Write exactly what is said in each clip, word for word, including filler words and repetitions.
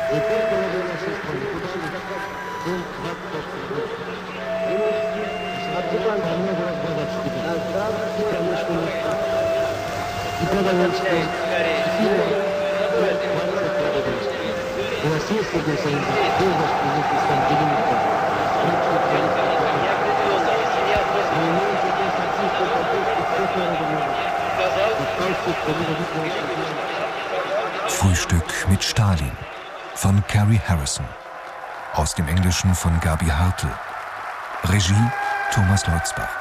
Frühstück mit Stalin von Carrie Harrison. Aus dem Englischen von Gabi Hartl. Regie Thomas Leutzbach.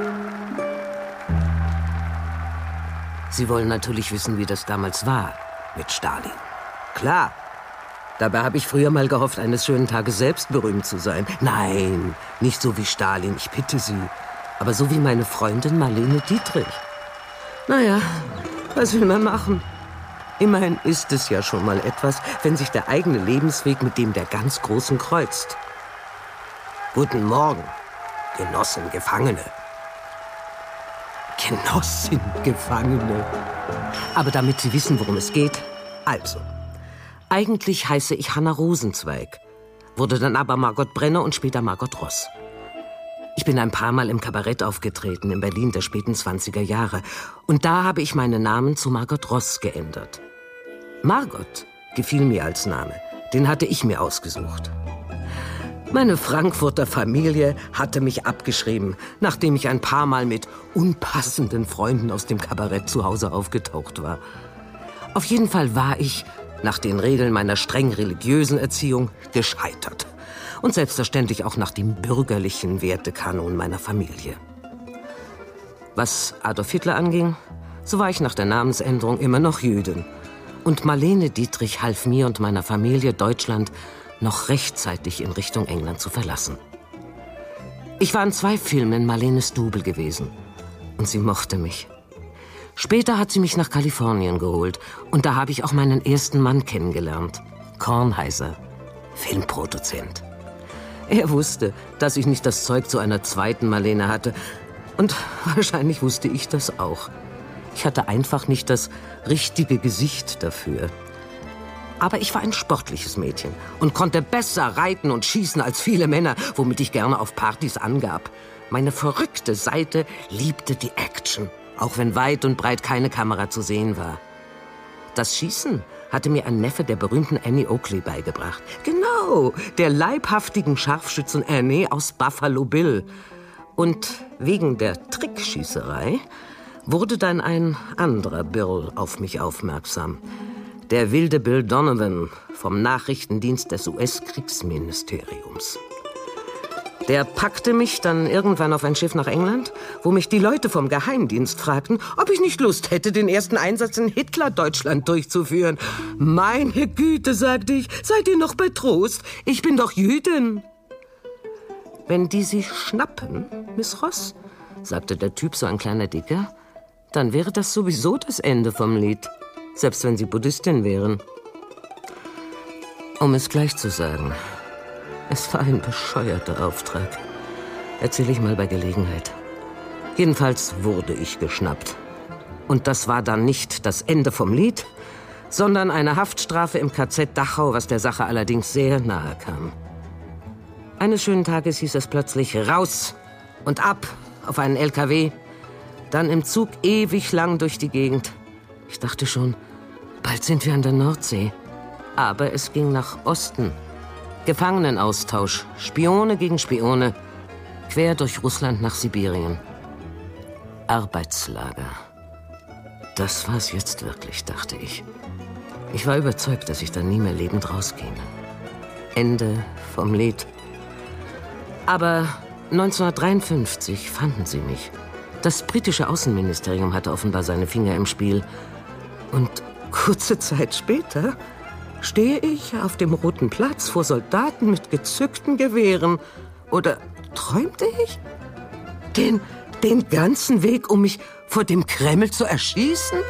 Sie wollen natürlich wissen, wie das damals war mit Stalin. Klar. Dabei habe ich früher mal gehofft, eines schönen Tages selbst berühmt zu sein. Nein, nicht so wie Stalin, ich bitte Sie. Aber so wie meine Freundin Marlene Dietrich. Naja, was will man machen? Immerhin ist es ja schon mal etwas, wenn sich der eigene Lebensweg mit dem der ganz Großen kreuzt. Guten Morgen, Genossen Gefangene. Genossin Gefangene. Aber damit Sie wissen, worum es geht, also. Eigentlich heiße ich Hanna Rosenzweig, wurde dann aber Margot Brenner und später Margot Ross. Ich bin ein paar Mal im Kabarett aufgetreten, in Berlin der späten zwanziger Jahre. Und da habe ich meinen Namen zu Margot Ross geändert. Margot gefiel mir als Name, den hatte ich mir ausgesucht. Meine Frankfurter Familie hatte mich abgeschrieben, nachdem ich ein paar Mal mit unpassenden Freunden aus dem Kabarett zu Hause aufgetaucht war. Auf jeden Fall war ich, nach den Regeln meiner streng religiösen Erziehung, gescheitert. Und selbstverständlich auch nach dem bürgerlichen Wertekanon meiner Familie. Was Adolf Hitler anging, so war ich nach der Namensänderung immer noch Jüdin. Und Marlene Dietrich half mir und meiner Familie, Deutschland noch rechtzeitig in Richtung England zu verlassen. Ich war in zwei Filmen Marlenes Double gewesen. Und sie mochte mich. Später hat sie mich nach Kalifornien geholt. Und da habe ich auch meinen ersten Mann kennengelernt. Kornheiser, Filmproduzent. Er wusste, dass ich nicht das Zeug zu einer zweiten Marlene hatte. Und wahrscheinlich wusste ich das auch. Ich hatte einfach nicht das richtige Gesicht dafür. Aber ich war ein sportliches Mädchen und konnte besser reiten und schießen als viele Männer, womit ich gerne auf Partys angab. Meine verrückte Seite liebte die Action, auch wenn weit und breit keine Kamera zu sehen war. Das Schießen hatte mir ein Neffe der berühmten Annie Oakley beigebracht. Genau, der leibhaftigen Scharfschützin Annie aus Buffalo Bill. Und wegen der Trickschießerei wurde dann ein anderer Bill auf mich aufmerksam. Der wilde Bill Donovan vom Nachrichtendienst des U S-Kriegsministeriums. Der packte mich dann irgendwann auf ein Schiff nach England, wo mich die Leute vom Geheimdienst fragten, ob ich nicht Lust hätte, den ersten Einsatz in Hitler-Deutschland durchzuführen. Meine Güte, sagte ich, seid ihr noch bei Trost? Ich bin doch Jüdin. Wenn die Sie schnappen, Miss Ross, sagte der Typ, so ein kleiner Dicker, dann wäre das sowieso das Ende vom Lied. Selbst wenn Sie Buddhistin wären. Um es gleich zu sagen, es war ein bescheuerter Auftrag. Erzähle ich mal bei Gelegenheit. Jedenfalls wurde ich geschnappt. Und das war dann nicht das Ende vom Lied, sondern eine Haftstrafe im K Z Dachau, was der Sache allerdings sehr nahe kam. Eines schönen Tages hieß es plötzlich raus und ab auf einen L K W, dann im Zug ewig lang durch die Gegend. Ich dachte schon, bald sind wir an der Nordsee. Aber es ging nach Osten. Gefangenenaustausch, Spione gegen Spione, quer durch Russland nach Sibirien. Arbeitslager. Das war's jetzt wirklich, dachte ich. Ich war überzeugt, dass ich da nie mehr lebend rauskäme. Ende vom Lied. Aber neunzehnhundertdreiundfünfzig fanden sie mich. Das britische Außenministerium hatte offenbar seine Finger im Spiel. Und kurze Zeit später stehe ich auf dem Roten Platz vor Soldaten mit gezückten Gewehren. Oder träumte ich? Den, den ganzen Weg, um mich vor dem Kreml zu erschießen?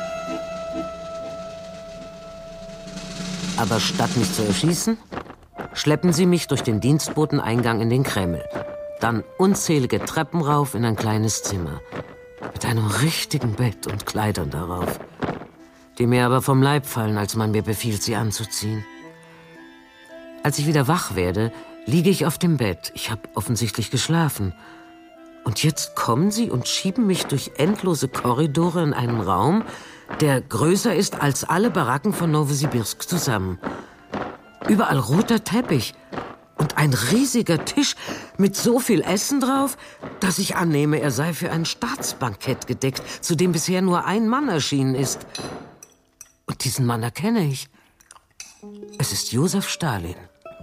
Aber statt mich zu erschießen, schleppen sie mich durch den Dienstboteneingang in den Kreml. Dann unzählige Treppen rauf in ein kleines Zimmer. Mit einem richtigen Bett und Kleidern darauf. Die mir aber vom Leib fallen, als man mir befiehlt, sie anzuziehen. Als ich wieder wach werde, liege ich auf dem Bett. Ich habe offensichtlich geschlafen. Und jetzt kommen sie und schieben mich durch endlose Korridore in einen Raum, der größer ist als alle Baracken von Nowosibirsk zusammen. Überall roter Teppich und ein riesiger Tisch mit so viel Essen drauf, dass ich annehme, er sei für ein Staatsbankett gedeckt, zu dem bisher nur ein Mann erschienen ist. Und diesen Mann erkenne ich. Es ist Josef Stalin.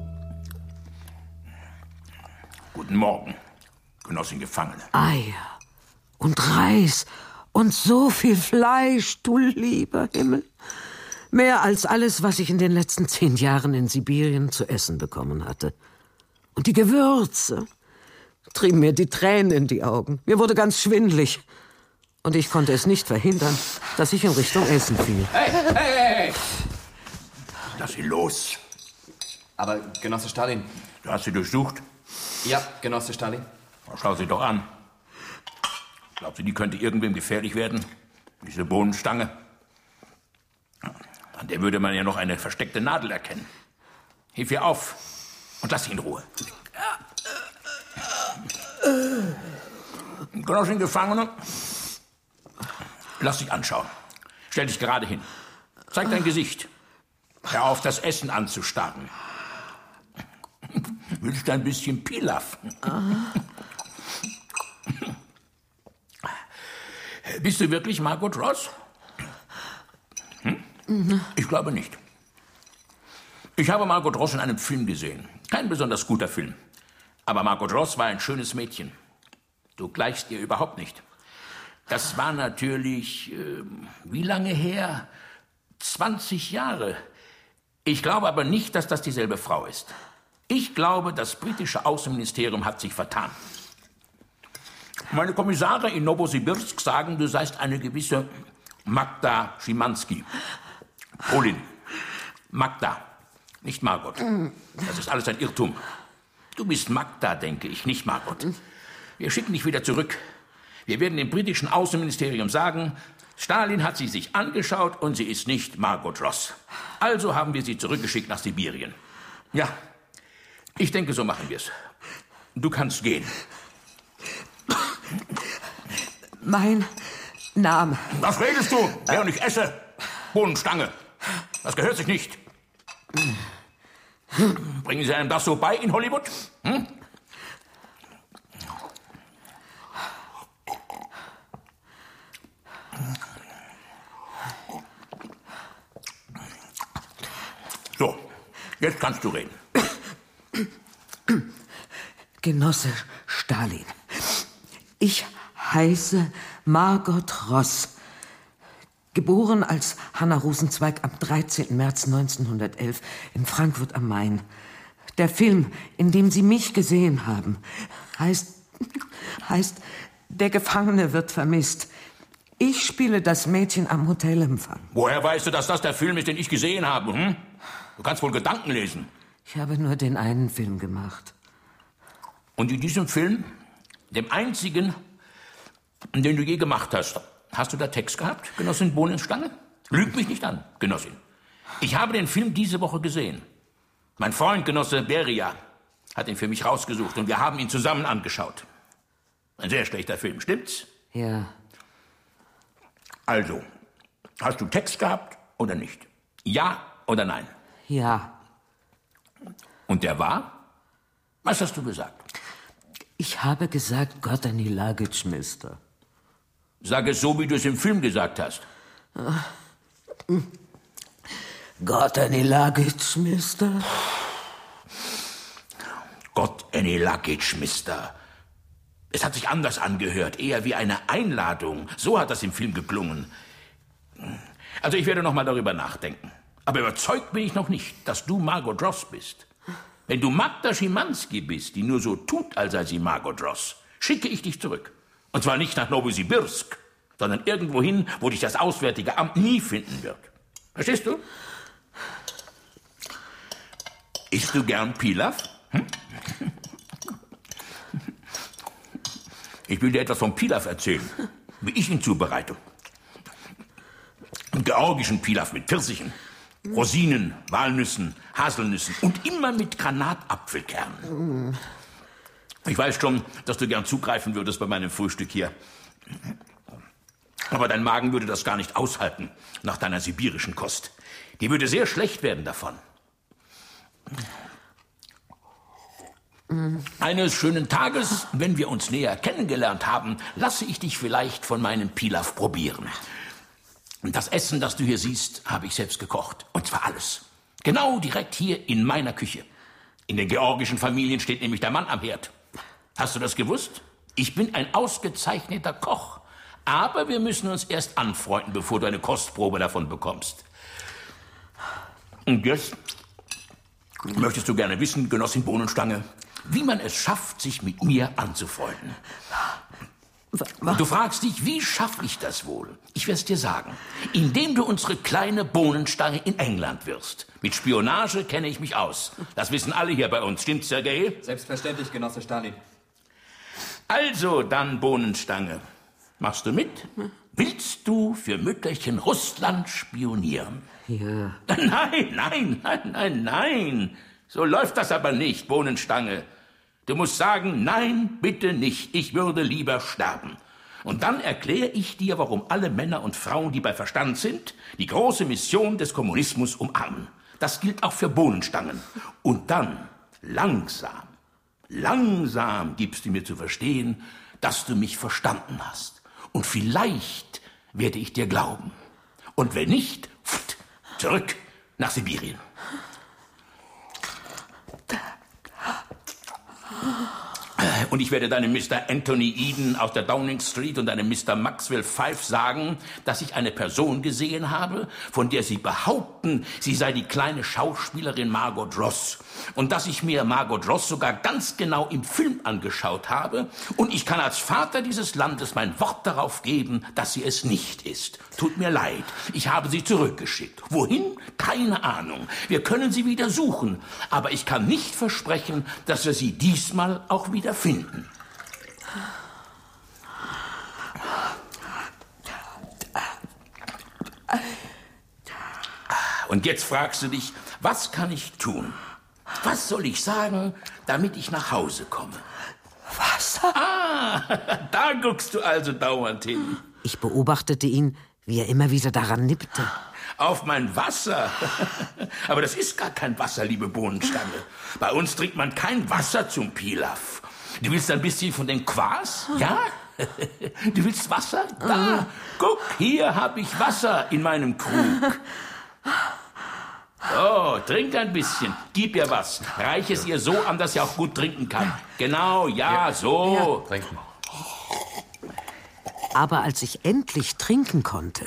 Guten Morgen, Genossin Gefangene. Eier und Reis und so viel Fleisch, du lieber Himmel. Mehr als alles, was ich in den letzten zehn Jahren in Sibirien zu essen bekommen hatte. Und die Gewürze trieben mir die Tränen in die Augen. Mir wurde ganz schwindelig. Und ich konnte es nicht verhindern, dass ich in Richtung Essen fiel. Hey, hey, hey, hey! Lass sie los. Aber, Genosse Stalin... Du hast sie durchsucht? Ja, Genosse Stalin. Schau sie doch an. Glaubst du, die könnte irgendwem gefährlich werden? Diese Bohnenstange? An der würde man ja noch eine versteckte Nadel erkennen. Hilf ihr auf und lass sie in Ruhe. Genossin Gefangene, lass dich anschauen. Stell dich gerade hin. Zeig dein Gesicht. Hör auf, das Essen anzustarren. Willst du ein bisschen Pilaf? Bist du wirklich Margot Ross? Hm? Mhm. Ich glaube nicht. Ich habe Margot Ross in einem Film gesehen. Kein besonders guter Film. Aber Margot Ross war ein schönes Mädchen. Du gleichst ihr überhaupt nicht. Das war natürlich, äh, wie lange her? zwanzig Jahre. Ich glaube aber nicht, dass das dieselbe Frau ist. Ich glaube, das britische Außenministerium hat sich vertan. Meine Kommissare in Nowosibirsk sagen, du seist eine gewisse Magda Schimanski. Polin. Magda, nicht Margot. Das ist alles ein Irrtum. Du bist Magda, denke ich, nicht Margot. Wir schicken dich wieder zurück. Wir werden dem britischen Außenministerium sagen, Stalin hat sie sich angeschaut und sie ist nicht Margot Ross. Also haben wir sie zurückgeschickt nach Sibirien. Ja, ich denke, so machen wir es. Du kannst gehen. Mein Name. Was redest du, während ich esse? Bohnenstange. Das gehört sich nicht. Bringen Sie einem das so bei in Hollywood? Hm? So, jetzt kannst du reden. Genosse Stalin, ich heiße Margot Ross. Geboren als Hanna Rosenzweig am dreizehnten März neunzehnhundertelf in Frankfurt am Main. Der Film, in dem Sie mich gesehen haben, heißt, heißt Der Gefangene wird vermisst. Ich spiele das Mädchen am Hotelempfang. Woher weißt du, dass das der Film ist, den ich gesehen habe? Hm? Du kannst wohl Gedanken lesen. Ich habe nur den einen Film gemacht. Und in diesem Film, dem einzigen, den du je gemacht hast, hast du da Text gehabt, Genossin Bohnenstange? Lüg mich nicht an, Genossin. Ich habe den Film diese Woche gesehen. Mein Freund, Genosse Beria, hat ihn für mich rausgesucht und wir haben ihn zusammen angeschaut. Ein sehr schlechter Film, stimmt's? Ja. Also, hast du Text gehabt oder nicht? Ja oder nein? Ja. Und der war? Was hast du gesagt? Ich habe gesagt, Gott an die Luggage, Mister. Sag es so, wie du es im Film gesagt hast. Got any luggage, Mister? Got any luggage, Mister? Es hat sich anders angehört, eher wie eine Einladung. So hat das im Film geklungen. Also ich werde noch mal darüber nachdenken. Aber überzeugt bin ich noch nicht, dass du Margot Ross bist. Wenn du Magda Schimanski bist, die nur so tut, als sei sie Margot Ross, schicke ich dich zurück. Und zwar nicht nach Nowosibirsk, sondern irgendwo hin, wo dich das Auswärtige Amt nie finden wird. Verstehst du? Isst du gern Pilaf? Hm? Ich will dir etwas vom Pilaf erzählen, wie ich ihn zubereite. Einen georgischen Pilaf mit Pfirsichen, Rosinen, Walnüssen, Haselnüssen und immer mit Granatapfelkernen. Ich weiß schon, dass du gern zugreifen würdest bei meinem Frühstück hier. Aber dein Magen würde das gar nicht aushalten nach deiner sibirischen Kost. Die würde sehr schlecht werden davon. Eines schönen Tages, wenn wir uns näher kennengelernt haben, lasse ich dich vielleicht von meinem Pilaf probieren. Das Essen, das du hier siehst, habe ich selbst gekocht. Und zwar alles. Genau direkt hier in meiner Küche. In den georgischen Familien steht nämlich der Mann am Herd. Hast du das gewusst? Ich bin ein ausgezeichneter Koch. Aber wir müssen uns erst anfreunden, bevor du eine Kostprobe davon bekommst. Und jetzt möchtest du gerne wissen, Genossin Bohnenstange, wie man es schafft, sich mit mir anzufreunden. Und du fragst dich, wie schaffe ich das wohl? Ich werde es dir sagen. Indem du unsere kleine Bohnenstange in England wirst. Mit Spionage kenne ich mich aus. Das wissen alle hier bei uns. Stimmt's, Sergej? Selbstverständlich, Genosse Stalin. Also dann, Bohnenstange. Machst du mit? Willst du für Mütterchen Russland spionieren? Ja. Nein, nein, nein, nein, nein. So läuft das aber nicht, Bohnenstange. Du musst sagen, nein, bitte nicht. Ich würde lieber sterben. Und dann erkläre ich dir, warum alle Männer und Frauen, die bei Verstand sind, die große Mission des Kommunismus umarmen. Das gilt auch für Bohnenstangen. Und dann, langsam, langsam gibst du mir zu verstehen, dass du mich verstanden hast. Und vielleicht werde ich dir glauben. Und wenn nicht, pft, zurück nach Sibirien. Und ich werde deinem Mister Anthony Eden aus der Downing Street und deinem Mister Maxwell Fife sagen, dass ich eine Person gesehen habe, von der sie behaupten, sie sei die kleine Schauspielerin Margot Ross. Und dass ich mir Margot Ross sogar ganz genau im Film angeschaut habe. Und ich kann als Vater dieses Landes mein Wort darauf geben, dass sie es nicht ist. Tut mir leid, ich habe sie zurückgeschickt. Wohin? Keine Ahnung. Wir können sie wieder suchen. Aber ich kann nicht versprechen, dass wir sie diesmal auch wieder finden. Und jetzt fragst du dich, was kann ich tun? Was soll ich sagen, damit ich nach Hause komme? Wasser? Ah, da guckst du also dauernd hin. Ich beobachtete ihn, wie er immer wieder daran nippte. Auf mein Wasser? Aber das ist gar kein Wasser, liebe Bohnenstange. Bei uns trinkt man kein Wasser zum Pilaf. Du willst ein bisschen von dem Quas? Ja? Du willst Wasser? Da, guck, hier habe ich Wasser in meinem Krug. Oh, trink ein bisschen. Gib ihr was. Reich es ihr so an, dass sie auch gut trinken kann. Genau, ja, ja. so. Ja. Trinken. Aber als ich endlich trinken konnte...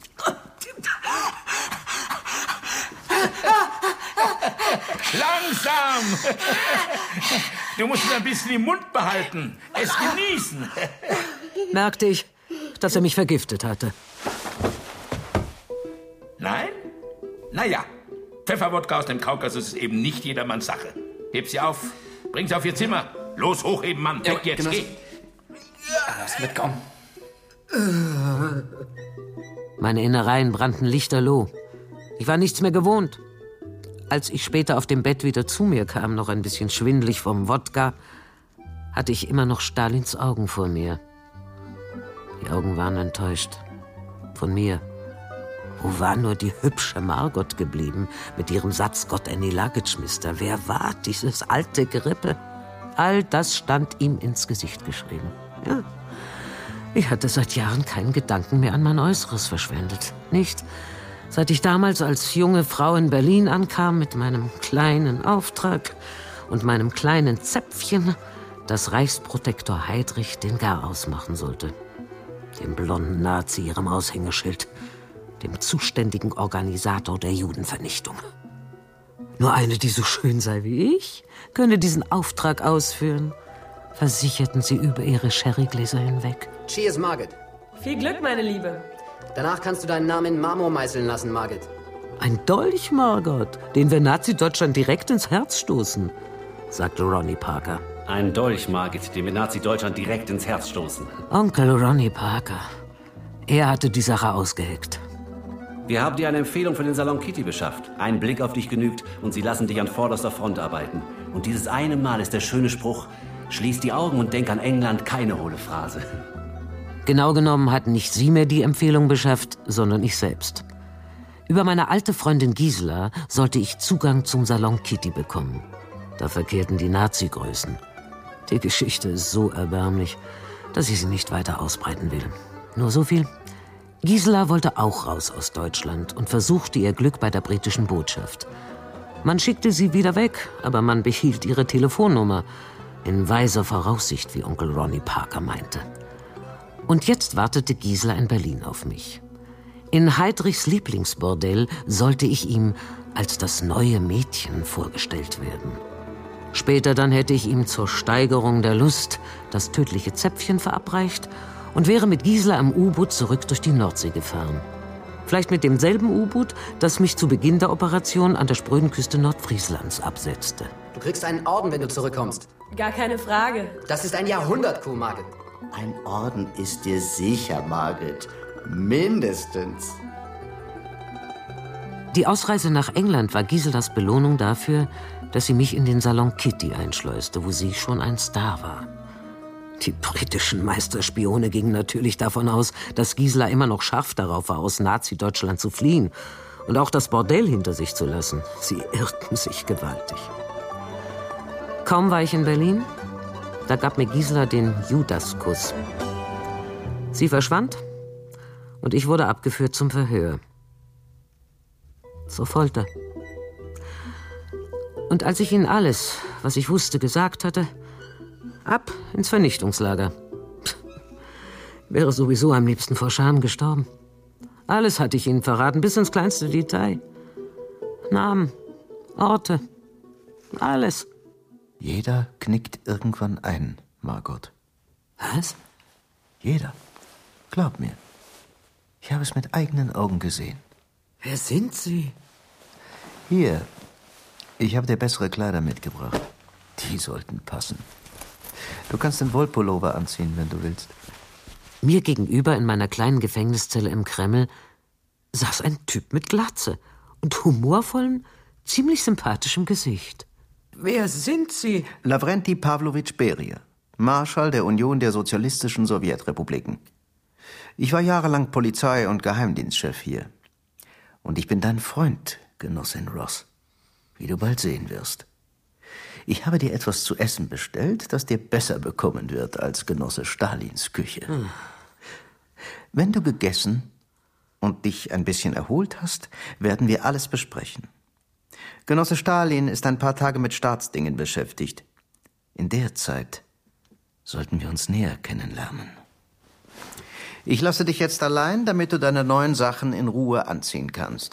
Langsam! Du musst es ein bisschen im Mund behalten. Es genießen. merkte ich, dass er mich vergiftet hatte. Nein? Naja, Pfefferwodka aus dem Kaukasus ist eben nicht jedermanns Sache. Heb sie auf, bring sie auf ihr Zimmer. Los, hochheben, Mann. Weg Ja, jetzt, Genosse. geh. Lass mitkommen. Meine Innereien brannten lichterloh. Ich war nichts mehr gewohnt. Als ich später auf dem Bett wieder zu mir kam, noch ein bisschen schwindelig vom Wodka, hatte ich immer noch Stalins Augen vor mir. Die Augen waren enttäuscht. Von mir. Wo war nur die hübsche Margot geblieben mit ihrem Satz Gott any luggage, Mister? Wer war dieses alte Gerippe? All das stand ihm ins Gesicht geschrieben. Ja. Ich hatte seit Jahren keinen Gedanken mehr an mein Äußeres verschwendet. Nicht, seit ich damals als junge Frau in Berlin ankam mit meinem kleinen Auftrag und meinem kleinen Zäpfchen, das Reichsprotektor Heydrich den Garaus machen sollte. Dem blonden Nazi ihrem Aushängeschild, dem zuständigen Organisator der Judenvernichtung. Nur eine, die so schön sei wie ich, könne diesen Auftrag ausführen, versicherten sie über ihre Sherrygläser hinweg. Cheers, Margit. Viel Glück, meine Liebe. Danach kannst du deinen Namen in Marmor meißeln lassen, Margit. Ein Dolch, Margot, den wir Nazi-Deutschland direkt ins Herz stoßen, sagte Ronnie Parker. Ein Dolch, Margit, den wir Nazi-Deutschland direkt ins Herz stoßen. Onkel Ronnie Parker. Er hatte die Sache ausgeheckt. Wir haben dir eine Empfehlung für den Salon Kitty beschafft. Ein Blick auf dich genügt und sie lassen dich an vorderster Front arbeiten. Und dieses eine Mal ist der schöne Spruch: Schließ die Augen und denk an England, keine hohle Phrase. Genau genommen hatten nicht Sie mir die Empfehlung beschafft, sondern ich selbst. Über meine alte Freundin Gisela sollte ich Zugang zum Salon Kitty bekommen. Da verkehrten die Nazi-Größen. Die Geschichte ist so erbärmlich, dass ich sie nicht weiter ausbreiten will. Nur so viel: Gisela wollte auch raus aus Deutschland und versuchte ihr Glück bei der britischen Botschaft. Man schickte sie wieder weg, aber man behielt ihre Telefonnummer. In weiser Voraussicht, wie Onkel Ronnie Parker meinte. Und jetzt wartete Gisela in Berlin auf mich. In Heidrichs Lieblingsbordell sollte ich ihm als das neue Mädchen vorgestellt werden. Später dann hätte ich ihm zur Steigerung der Lust das tödliche Zäpfchen verabreicht und wäre mit Gisela im U-Boot zurück durch die Nordsee gefahren. Vielleicht mit demselben U-Boot, das mich zu Beginn der Operation an der spröden Küste Nordfrieslands absetzte. Du kriegst einen Orden, wenn du zurückkommst. Gar keine Frage. Das ist ein Jahrhundert-Coup, Margit. Ein Orden ist dir sicher, Margit. Mindestens. Die Ausreise nach England war Giselas Belohnung dafür, dass sie mich in den Salon Kitty einschleuste, wo sie schon ein Star war. Die britischen Meisterspione gingen natürlich davon aus, dass Gisela immer noch scharf darauf war, aus Nazi-Deutschland zu fliehen und auch das Bordell hinter sich zu lassen. Sie irrten sich gewaltig. Kaum war ich in Berlin, da gab mir Gisela den Judaskuss. Sie verschwand und ich wurde abgeführt zum Verhör. Zur Folter. Und als ich ihnen alles, was ich wusste, gesagt hatte, ab ins Vernichtungslager. Wäre sowieso am liebsten vor Scham gestorben. Alles hatte ich ihnen verraten, bis ins kleinste Detail. Namen, Orte, alles. Jeder knickt irgendwann ein, Margot. Was? Jeder. Glaub mir. Ich habe es mit eigenen Augen gesehen. Wer sind Sie? Hier. Ich habe dir bessere Kleider mitgebracht. Die sollten passen. Du kannst den Wollpullover anziehen, wenn du willst. Mir gegenüber in meiner kleinen Gefängniszelle im Kreml saß ein Typ mit Glatze und humorvollem, ziemlich sympathischem Gesicht. Wer sind Sie? Lavrenti Pawlowitsch Beria, Marschall der Union der Sozialistischen Sowjetrepubliken. Ich war jahrelang Polizei- und Geheimdienstchef hier. Und ich bin dein Freund, Genossin Ross, wie du bald sehen wirst. Ich habe dir etwas zu essen bestellt, das dir besser bekommen wird als Genosse Stalins Küche. Hm. Wenn du gegessen und dich ein bisschen erholt hast, werden wir alles besprechen. Genosse Stalin ist ein paar Tage mit Staatsdingen beschäftigt. In der Zeit sollten wir uns näher kennenlernen. Ich lasse dich jetzt allein, damit du deine neuen Sachen in Ruhe anziehen kannst.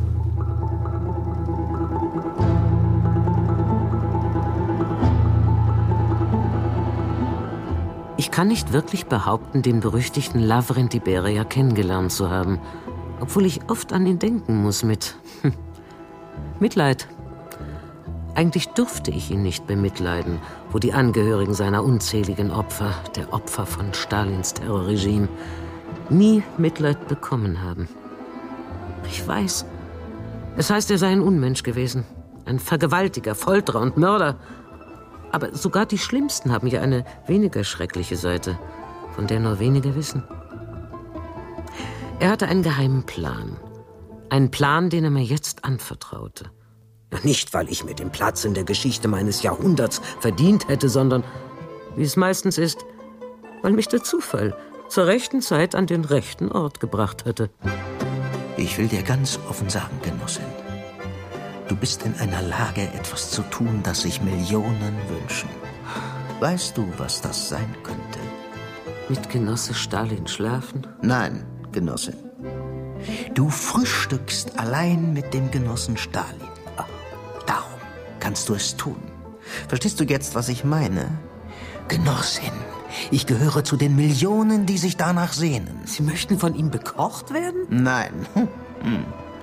Ich kann nicht wirklich behaupten, den berüchtigten Lavrenti Beria kennengelernt zu haben, obwohl ich oft an ihn denken muss mit hm, Mitleid. Eigentlich durfte ich ihn nicht bemitleiden, wo die Angehörigen seiner unzähligen Opfer, der Opfer von Stalins Terrorregime, nie Mitleid bekommen haben. Ich weiß, es heißt, er sei ein Unmensch gewesen, ein Vergewaltiger, Folterer und Mörder. Aber sogar die Schlimmsten haben ja eine weniger schreckliche Seite, von der nur wenige wissen. Er hatte einen geheimen Plan. Einen Plan, den er mir jetzt anvertraute. Nicht, weil ich mir den Platz in der Geschichte meines Jahrhunderts verdient hätte, sondern, wie es meistens ist, weil mich der Zufall zur rechten Zeit an den rechten Ort gebracht hatte. Ich will dir ganz offen sagen, Genossin, du bist in einer Lage, etwas zu tun, das sich Millionen wünschen. Weißt du, was das sein könnte? Mit Genosse Stalin schlafen? Nein, Genossin. Du frühstückst allein mit dem Genossen Stalin. Darum kannst du es tun. Verstehst du jetzt, was ich meine? Genossin, ich gehöre zu den Millionen, die sich danach sehnen. Sie möchten von ihm bekocht werden? Nein.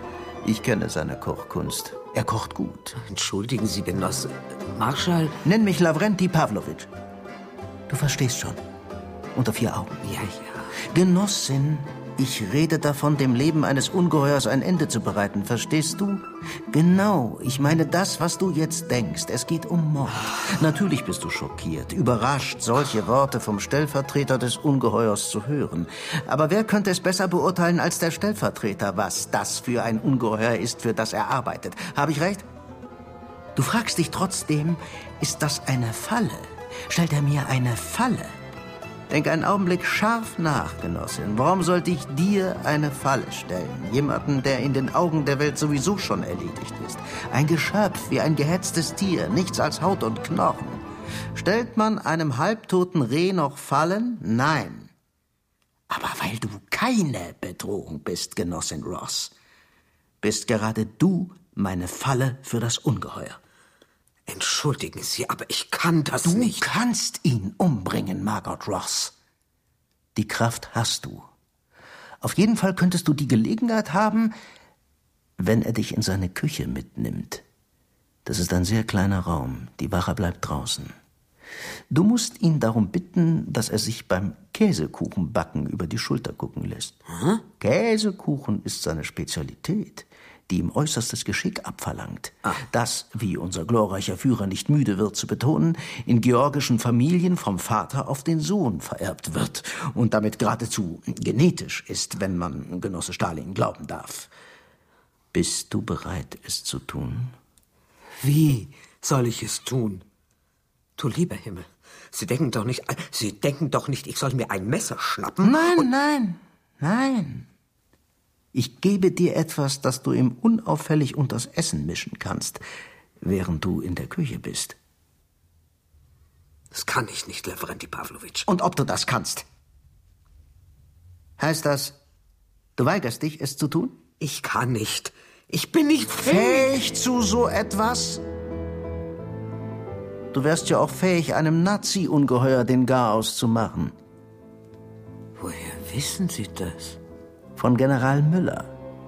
Ich kenne seine Kochkunst. Er kocht gut. Entschuldigen Sie, Genosse. Marschall... Nenn mich Lavrenti Pawlowitsch. Du verstehst schon. Unter vier Augen. Ja, ja. Genossin, ich rede davon, dem Leben eines Ungeheuers ein Ende zu bereiten. Verstehst du? Genau, ich meine das, was du jetzt denkst. Es geht um Mord. Natürlich bist du schockiert, überrascht, solche Worte vom Stellvertreter des Ungeheuers zu hören. Aber wer könnte es besser beurteilen als der Stellvertreter, was das für ein Ungeheuer ist, für das er arbeitet? Habe ich recht? Du fragst dich trotzdem, ist das eine Falle? Stellt er mir eine Falle? Denk einen Augenblick scharf nach, Genossin. Warum sollte ich dir eine Falle stellen? Jemanden, der in den Augen der Welt sowieso schon erledigt ist. Ein Geschöpf wie ein gehetztes Tier, nichts als Haut und Knochen. Stellt man einem halbtoten Reh noch Fallen? Nein. Aber weil du keine Bedrohung bist, Genossin Ross, bist gerade du meine Falle für das Ungeheuer. Entschuldigen Sie, aber ich kann das du nicht. Du kannst ihn umbringen, Margot Ross. Die Kraft hast du. Auf jeden Fall könntest du die Gelegenheit haben, wenn er dich in seine Küche mitnimmt. Das ist ein sehr kleiner Raum. Die Wache bleibt draußen. Du musst ihn darum bitten, dass er sich beim Käsekuchenbacken über die Schulter gucken lässt. Hm? Käsekuchen ist seine Spezialität, die ihm äußerstes Geschick abverlangt. Ah. Das, wie unser glorreicher Führer nicht müde wird zu betonen, in georgischen Familien vom Vater auf den Sohn vererbt wird und damit geradezu genetisch ist, wenn man Genosse Stalin glauben darf. Bist du bereit, es zu tun? Wie soll ich es tun? Du lieber Himmel, Sie denken doch nicht, Sie denken doch nicht, ich soll mir ein Messer schnappen? Nein, nein, nein. Ich gebe dir etwas, das du ihm unauffällig unters Essen mischen kannst, während du in der Küche bist. Das kann ich nicht, Lavrenti Pawlowitsch. Und ob du das kannst? Heißt das, du weigerst dich, es zu tun? Ich kann nicht. Ich bin nicht fähig. Fähig zu so etwas? Du wärst ja auch fähig, einem Nazi-Ungeheuer den Garaus zu machen. Woher wissen Sie das? Von General Müller,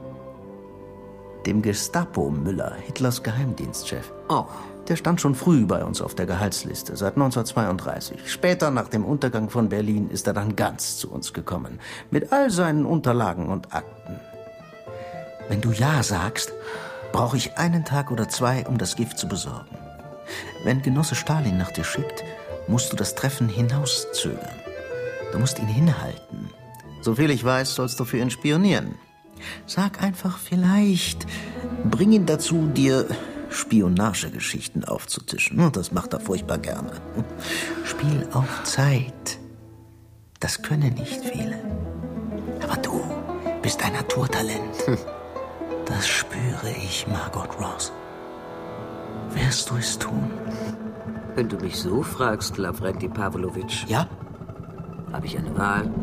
dem Gestapo-Müller, Hitlers Geheimdienstchef. Oh. Der stand schon früh bei uns auf der Gehaltsliste, seit neunzehnhundertzweiunddreißig. Später, nach dem Untergang von Berlin, ist er dann ganz zu uns gekommen, mit all seinen Unterlagen und Akten. Wenn du Ja sagst, brauche ich einen Tag oder zwei, um das Gift zu besorgen. Wenn Genosse Stalin nach dir schickt, musst du das Treffen hinauszögern. Du musst ihn hinhalten. Soviel ich weiß, sollst du für ihn spionieren. Sag einfach vielleicht, bring ihn dazu, dir Spionagegeschichten aufzutischen. Das macht er furchtbar gerne. Spiel auf Zeit. Das können nicht viele. Aber du bist ein Naturtalent. Das spüre ich, Margot Ross. Wirst du es tun? Wenn du mich so fragst, Lavrenti Pawlowitsch. Ja? Habe ich eine Wahl?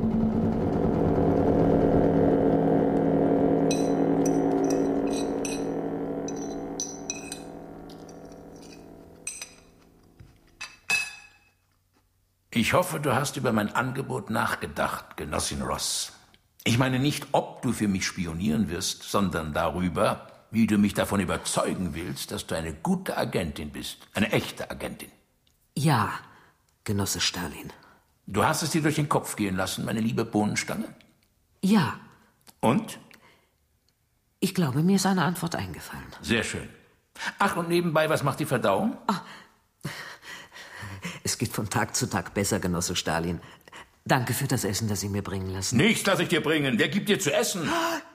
Ich hoffe, du hast über mein Angebot nachgedacht, Genossin Ross. Ich meine nicht, ob du für mich spionieren wirst, sondern darüber, wie du mich davon überzeugen willst, dass du eine gute Agentin bist, eine echte Agentin. Ja, Genosse Stalin. Du hast es dir durch den Kopf gehen lassen, meine liebe Bohnenstange? Ja. Und? Ich glaube, mir ist eine Antwort eingefallen. Sehr schön. Ach, und nebenbei, was macht die Verdauung? Ach. Es geht von Tag zu Tag besser, Genosse Stalin. Danke für das Essen, das Sie mir bringen lassen. Nichts lasse ich dir bringen. Wer gibt dir zu essen?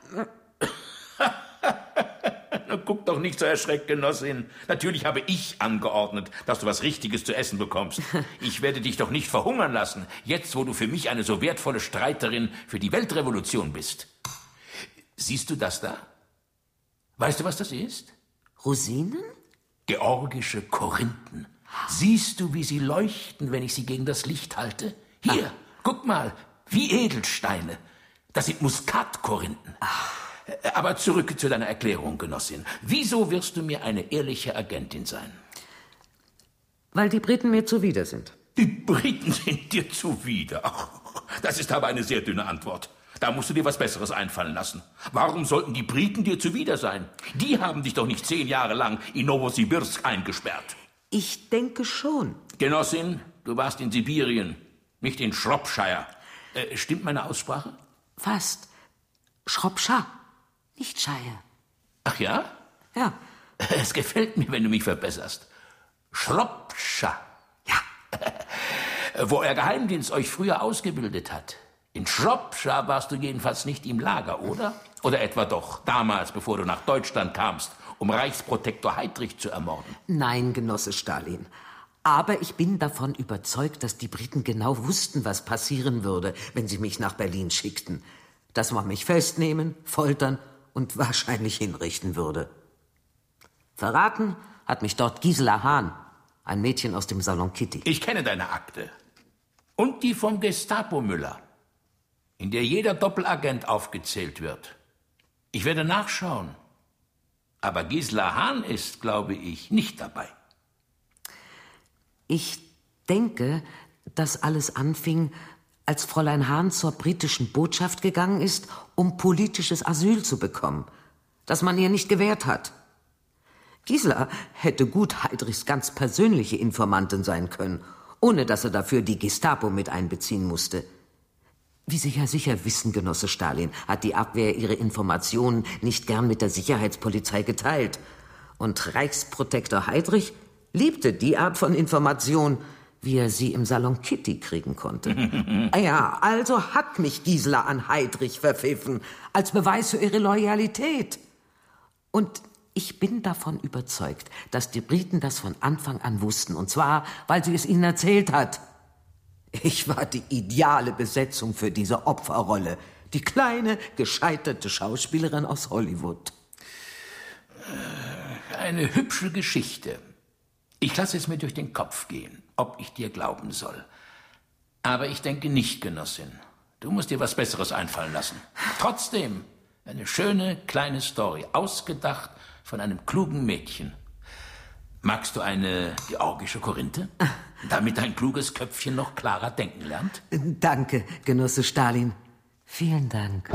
Guck doch nicht so erschreckt, Genossin. Natürlich habe ich angeordnet, dass du was Richtiges zu essen bekommst. Ich werde dich doch nicht verhungern lassen, jetzt wo du für mich eine so wertvolle Streiterin für die Weltrevolution bist. Siehst du das da? Weißt du, was das ist? Rosinen? Georgische Korinthen. Siehst du, wie sie leuchten, wenn ich sie gegen das Licht halte? Hier, ah. Guck mal, wie Edelsteine. Das sind Muskatkorinthen. Ach. Aber zurück zu deiner Erklärung, Genossin. Wieso wirst du mir eine ehrliche Agentin sein? Weil die Briten mir zuwider sind. Die Briten sind dir zuwider? Ach, das ist aber eine sehr dünne Antwort. Da musst du dir was Besseres einfallen lassen. Warum sollten die Briten dir zuwider sein? Die haben dich doch nicht zehn Jahre lang in Nowosibirsk eingesperrt. Ich denke schon. Genossin, du warst in Sibirien, nicht in Shropshire. Äh, stimmt meine Aussprache? Fast. Shropshire, nicht Shire. Ach ja? Ja. Es gefällt mir, wenn du mich verbesserst. Shropshire. Ja. Wo er Geheimdienst euch früher ausgebildet hat. In Shropshire warst du jedenfalls nicht im Lager, oder? Oder etwa doch, damals, bevor du nach Deutschland kamst, um Reichsprotektor Heydrich zu ermorden? Nein, Genosse Stalin. Aber ich bin davon überzeugt, dass die Briten genau wussten, was passieren würde, wenn sie mich nach Berlin schickten. Dass man mich festnehmen, foltern und wahrscheinlich hinrichten würde. Verraten hat mich dort Gisela Hahn, ein Mädchen aus dem Salon Kitty. Ich kenne deine Akte. Und die vom Gestapo-Müller, in der jeder Doppelagent aufgezählt wird. Ich werde nachschauen. Aber Gisela Hahn ist, glaube ich, nicht dabei. Ich denke, dass alles anfing, als Fräulein Hahn zur britischen Botschaft gegangen ist, um politisches Asyl zu bekommen, das man ihr nicht gewährt hat. Gisela hätte gut Heydrichs ganz persönliche Informantin sein können, ohne dass er dafür die Gestapo mit einbeziehen musste. Wie Sie ja sicher wissen, Genosse Stalin, hat die Abwehr ihre Informationen nicht gern mit der Sicherheitspolizei geteilt. Und Reichsprotektor Heydrich liebte die Art von Information, wie er sie im Salon Kitty kriegen konnte. Ja, also hat mich Gisela an Heydrich verpfiffen, als Beweis für ihre Loyalität. Und ich bin davon überzeugt, dass die Briten das von Anfang an wussten, und zwar, weil sie es ihnen erzählt hat. Ich war die ideale Besetzung für diese Opferrolle, die kleine, gescheiterte Schauspielerin aus Hollywood. Eine hübsche Geschichte. Ich lasse es mir durch den Kopf gehen, ob ich dir glauben soll. Aber ich denke nicht, Genossin. Du musst dir was Besseres einfallen lassen. Trotzdem, eine schöne kleine Story, ausgedacht von einem klugen Mädchen. Magst du eine georgische Korinthe? Damit dein kluges Köpfchen noch klarer denken lernt? Danke, Genosse Stalin. Vielen Dank.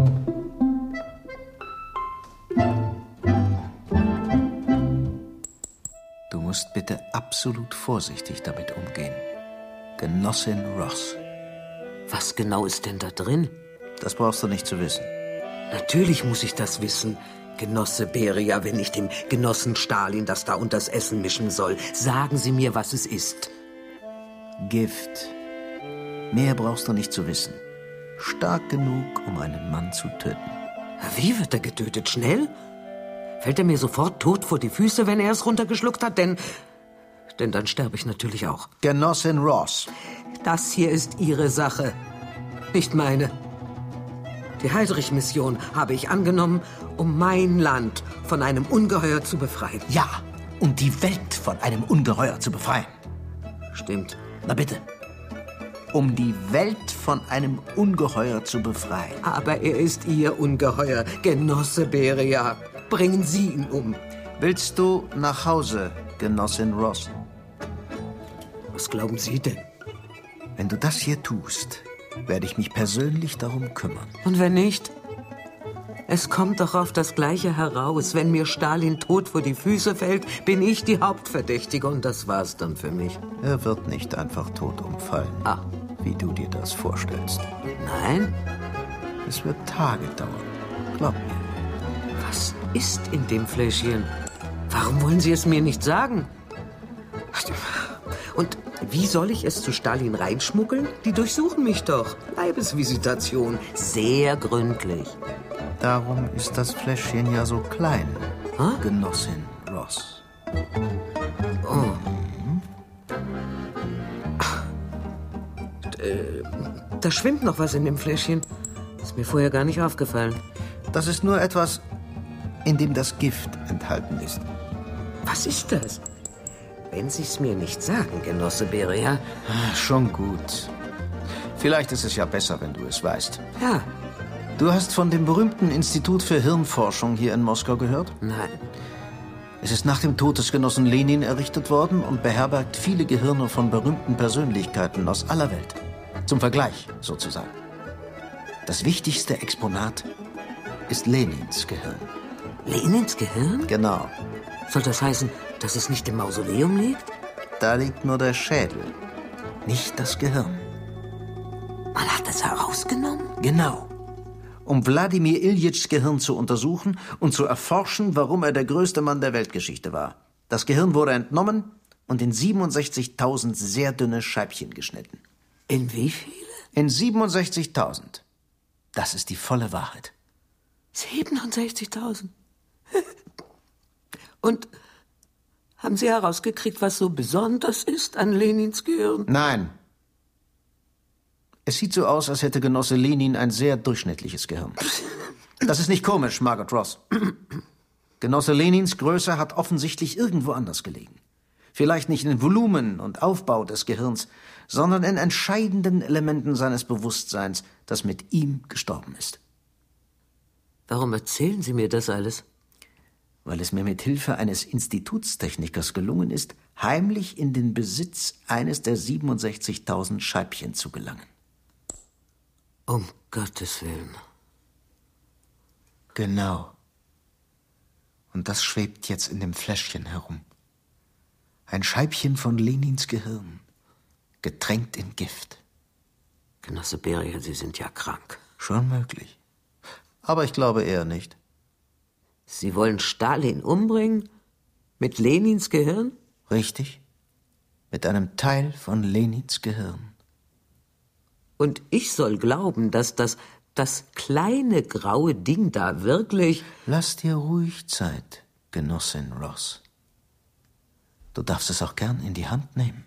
Du musst bitte absolut vorsichtig damit umgehen. Genossin Ross. Was genau ist denn da drin? Das brauchst du nicht zu wissen. Natürlich muss ich das wissen, Genosse Beria, wenn ich dem Genossen Stalin das da unters Essen mischen soll. Sagen Sie mir, was es ist. Gift. Mehr brauchst du nicht zu wissen. Stark genug, um einen Mann zu töten. Wie wird er getötet? Schnell? Fällt er mir sofort tot vor die Füße, wenn er es runtergeschluckt hat? Denn, denn dann sterbe ich natürlich auch. Genossin Ross. Das hier ist Ihre Sache, nicht meine. Die Heydrich-Mission habe ich angenommen, um mein Land von einem Ungeheuer zu befreien. Ja, und die Welt von einem Ungeheuer zu befreien. Stimmt. Na bitte. Um die Welt von einem Ungeheuer zu befreien. Aber er ist Ihr Ungeheuer, Genosse Beria. Bringen Sie ihn um. Willst du nach Hause, Genossin Ross? Was glauben Sie denn? Wenn du das hier tust, werde ich mich persönlich darum kümmern. Und wenn nicht? Es kommt doch auf das Gleiche heraus. Wenn mir Stalin tot vor die Füße fällt, bin ich die Hauptverdächtige und das war's dann für mich. Er wird nicht einfach tot umfallen, ah. wie du dir das vorstellst. Nein? Es wird Tage dauern. Glaub mir. Was ist in dem Fläschchen? Warum wollen Sie es mir nicht sagen? Und wie soll ich es zu Stalin reinschmuggeln? Die durchsuchen mich doch. Leibesvisitation. Sehr gründlich. Darum ist das Fläschchen ja so klein, Hä? Genossin Ross. Oh. Mhm. Äh, da schwimmt noch was in dem Fläschchen. Ist mir vorher gar nicht aufgefallen. Das ist nur etwas, in dem das Gift enthalten ist. Was ist das? Wenn Sie es mir nicht sagen, Genosse Beria. Schon gut. Vielleicht ist es ja besser, wenn du es weißt. Ja. Du hast von dem berühmten Institut für Hirnforschung hier in Moskau gehört? Nein. Es ist nach dem Tod des Genossen Lenin errichtet worden und beherbergt viele Gehirne von berühmten Persönlichkeiten aus aller Welt. Zum Vergleich, sozusagen. Das wichtigste Exponat ist Lenins Gehirn. Lenins Gehirn? Genau. Soll das heißen, dass es nicht im Mausoleum liegt? Da liegt nur der Schädel, nicht das Gehirn. Man hat es herausgenommen? Genau. Um Wladimir Iljitschs Gehirn zu untersuchen und zu erforschen, warum er der größte Mann der Weltgeschichte war. Das Gehirn wurde entnommen und in siebenundsechzigtausend sehr dünne Scheibchen geschnitten. In wie viele? In siebenundsechzigtausend. Das ist die volle Wahrheit. siebenundsechzigtausend? Und haben Sie herausgekriegt, was so besonders ist an Lenins Gehirn? Nein. Es sieht so aus, als hätte Genosse Lenin ein sehr durchschnittliches Gehirn. Das ist nicht komisch, Margot Ross. Genosse Lenins Größe hat offensichtlich irgendwo anders gelegen. Vielleicht nicht in Volumen und Aufbau des Gehirns, sondern in entscheidenden Elementen seines Bewusstseins, das mit ihm gestorben ist. Warum erzählen Sie mir das alles? Weil es mir mit Hilfe eines Institutstechnikers gelungen ist, heimlich in den Besitz eines der siebenundsechzigtausend Scheibchen zu gelangen. Um Gottes Willen. Genau. Und das schwebt jetzt in dem Fläschchen herum. Ein Scheibchen von Lenins Gehirn, getränkt in Gift. Genosse Beria, Sie sind ja krank. Schon möglich. Aber ich glaube eher nicht. Sie wollen Stalin umbringen? Mit Lenins Gehirn? Richtig. Mit einem Teil von Lenins Gehirn. Und ich soll glauben, dass das, das kleine graue Ding da wirklich... Lass dir ruhig Zeit, Genossin Ross. Du darfst es auch gern in die Hand nehmen.